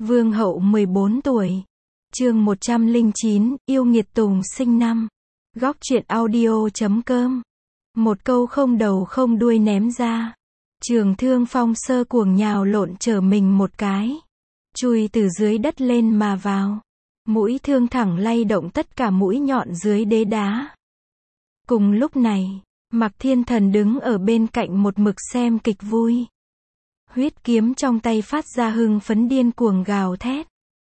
Vương hậu 14 tuổi. Chương 109, yêu nghiệt tùng sinh năm. Góc truyện audio.com. Một câu không đầu không đuôi ném ra. Trường Thương Phong sơ cuồng nhào lộn trở mình một cái. Chui từ dưới đất lên mà vào. Mũi thương thẳng lay động tất cả mũi nhọn dưới đế đá. Cùng lúc này, Mạc Thiên Thần đứng ở bên cạnh một mực xem kịch vui. Huyết kiếm trong tay phát ra hưng phấn điên cuồng gào thét.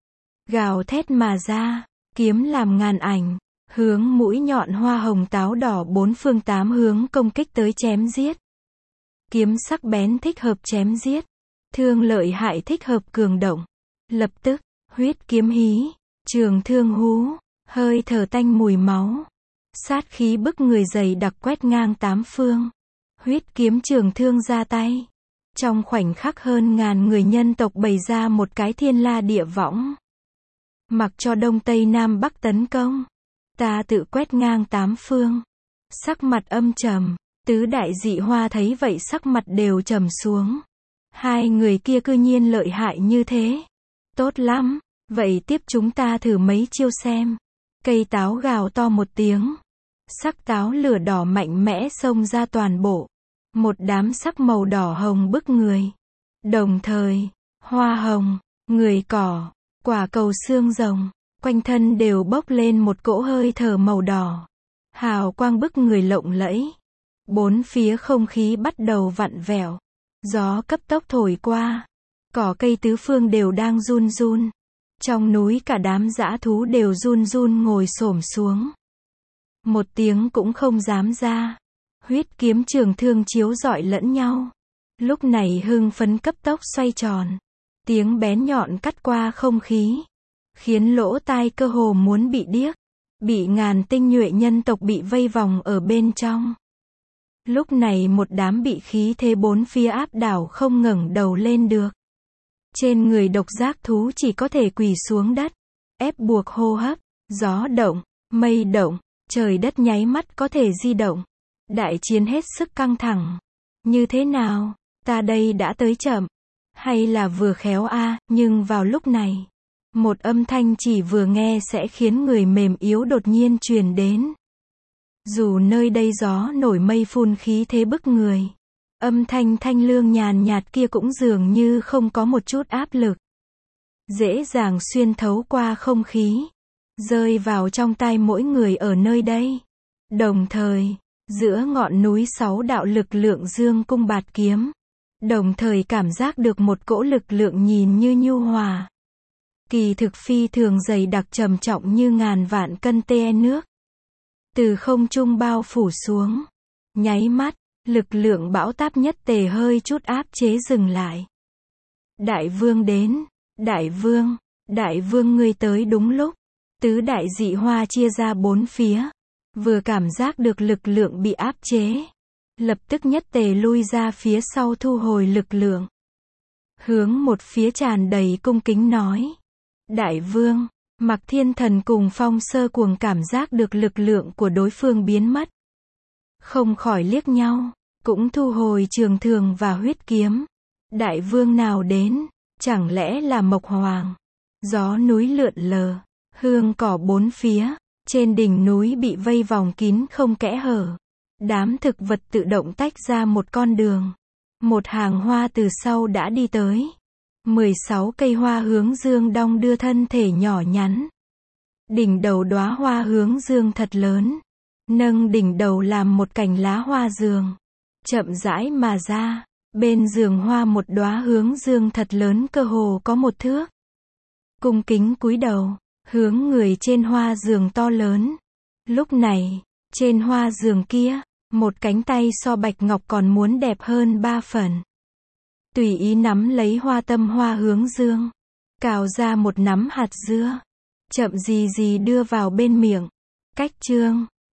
Gào thét mà ra, kiếm làm ngàn ảnh, hướng mũi nhọn hoa hồng táo đỏ bốn phương tám hướng công kích tới chém giết. Kiếm sắc bén thích hợp chém giết, thương lợi hại thích hợp cường động. Lập tức, huyết kiếm hí, trường thương hú, hơi thở tanh mùi máu. Sát khí bức người dày đặc quét ngang tám phương. Huyết kiếm trường thương ra tay. Trong khoảnh khắc hơn ngàn người nhân tộc bày ra một cái thiên la địa võng. Mặc cho đông tây nam bắc tấn công. Ta tự quét ngang tám phương. Sắc mặt âm trầm. Tứ đại dị hoa thấy vậy sắc mặt đều trầm xuống. Hai người kia cư nhiên lợi hại như thế. Tốt lắm. Vậy tiếp chúng ta thử mấy chiêu xem. Cây táo gào to một tiếng. Sắc táo lửa đỏ mạnh mẽ xông ra toàn bộ. Một đám sắc màu đỏ hồng bức người. Đồng thời, hoa hồng, người cỏ, quả cầu xương rồng, quanh thân đều bốc lên một cỗ hơi thở màu đỏ. Hào quang bức người lộng lẫy. Bốn phía không khí bắt đầu vặn vẹo. Gió cấp tốc thổi qua. Cỏ cây tứ phương đều đang run run. Trong núi cả đám dã thú đều run run ngồi xổm xuống. Một tiếng cũng không dám ra. Huyết kiếm trường thương chiếu rọi lẫn nhau. Lúc này hưng phấn cấp tốc xoay tròn. Tiếng bén nhọn cắt qua không khí. Khiến lỗ tai cơ hồ muốn bị điếc. Bị ngàn tinh nhuệ nhân tộc bị vây vòng ở bên trong. Lúc này một đám bị khí thế bốn phía áp đảo không ngẩng đầu lên được. Trên người độc giác thú chỉ có thể quỳ xuống đất. Ép buộc hô hấp. Gió động, mây động, trời đất nháy mắt có thể di động. Đại chiến hết sức căng thẳng. Như thế nào? Ta đây đã tới chậm. Hay là vừa khéo a? Nhưng vào lúc này, một âm thanh chỉ vừa nghe sẽ khiến người mềm yếu đột nhiên truyền đến. Dù nơi đây gió nổi mây phun khí thế bức người. Âm thanh thanh lương nhàn nhạt kia cũng dường như không có một chút áp lực. Dễ dàng xuyên thấu qua không khí. Rơi vào trong tai mỗi người ở nơi đây. Đồng thời, giữa ngọn núi sáu đạo lực lượng dương cung bạt kiếm. Đồng thời cảm giác được một cỗ lực lượng nhìn như nhu hòa. Kỳ thực phi thường dày đặc trầm trọng như ngàn vạn cân tê nước. Từ không trung bao phủ xuống. Nháy mắt, lực lượng bão táp nhất tề hơi chút áp chế dừng lại. Đại vương đến. Đại vương ngươi tới đúng lúc. Tứ đại dị hoa chia ra bốn phía. Vừa cảm giác được lực lượng bị áp chế. Lập tức nhất tề lui ra phía sau thu hồi lực lượng. Hướng một phía tràn đầy cung kính nói. Đại vương, Mạc Thiên Thần cùng Phong sơ cuồng cảm giác được lực lượng của đối phương biến mất. Không khỏi liếc nhau, cũng thu hồi trường thương và huyết kiếm. Đại vương nào đến, chẳng lẽ là Mộc Hoàng? Gió núi lượn lờ, hương cỏ bốn phía. Trên đỉnh núi bị vây vòng kín không kẽ hở. Đám thực vật tự động tách ra một con đường. Một hàng hoa từ sau đã đi tới. 16 cây hoa hướng dương đong đưa thân thể nhỏ nhắn. Đỉnh đầu đóa hoa hướng dương thật lớn. Nâng đỉnh đầu làm một cành lá hoa giường. Chậm rãi mà ra. Bên giường hoa một đóa hướng dương thật lớn cơ hồ có một thước. Cung kính cúi đầu. Hướng người trên hoa giường to lớn. Lúc này, trên hoa giường kia, một cánh tay so bạch ngọc còn muốn đẹp hơn 3 phần. Tùy ý nắm lấy hoa tâm hoa hướng dương. Cào ra một nắm hạt dưa. Chậm gì gì đưa vào bên miệng. Cách chương.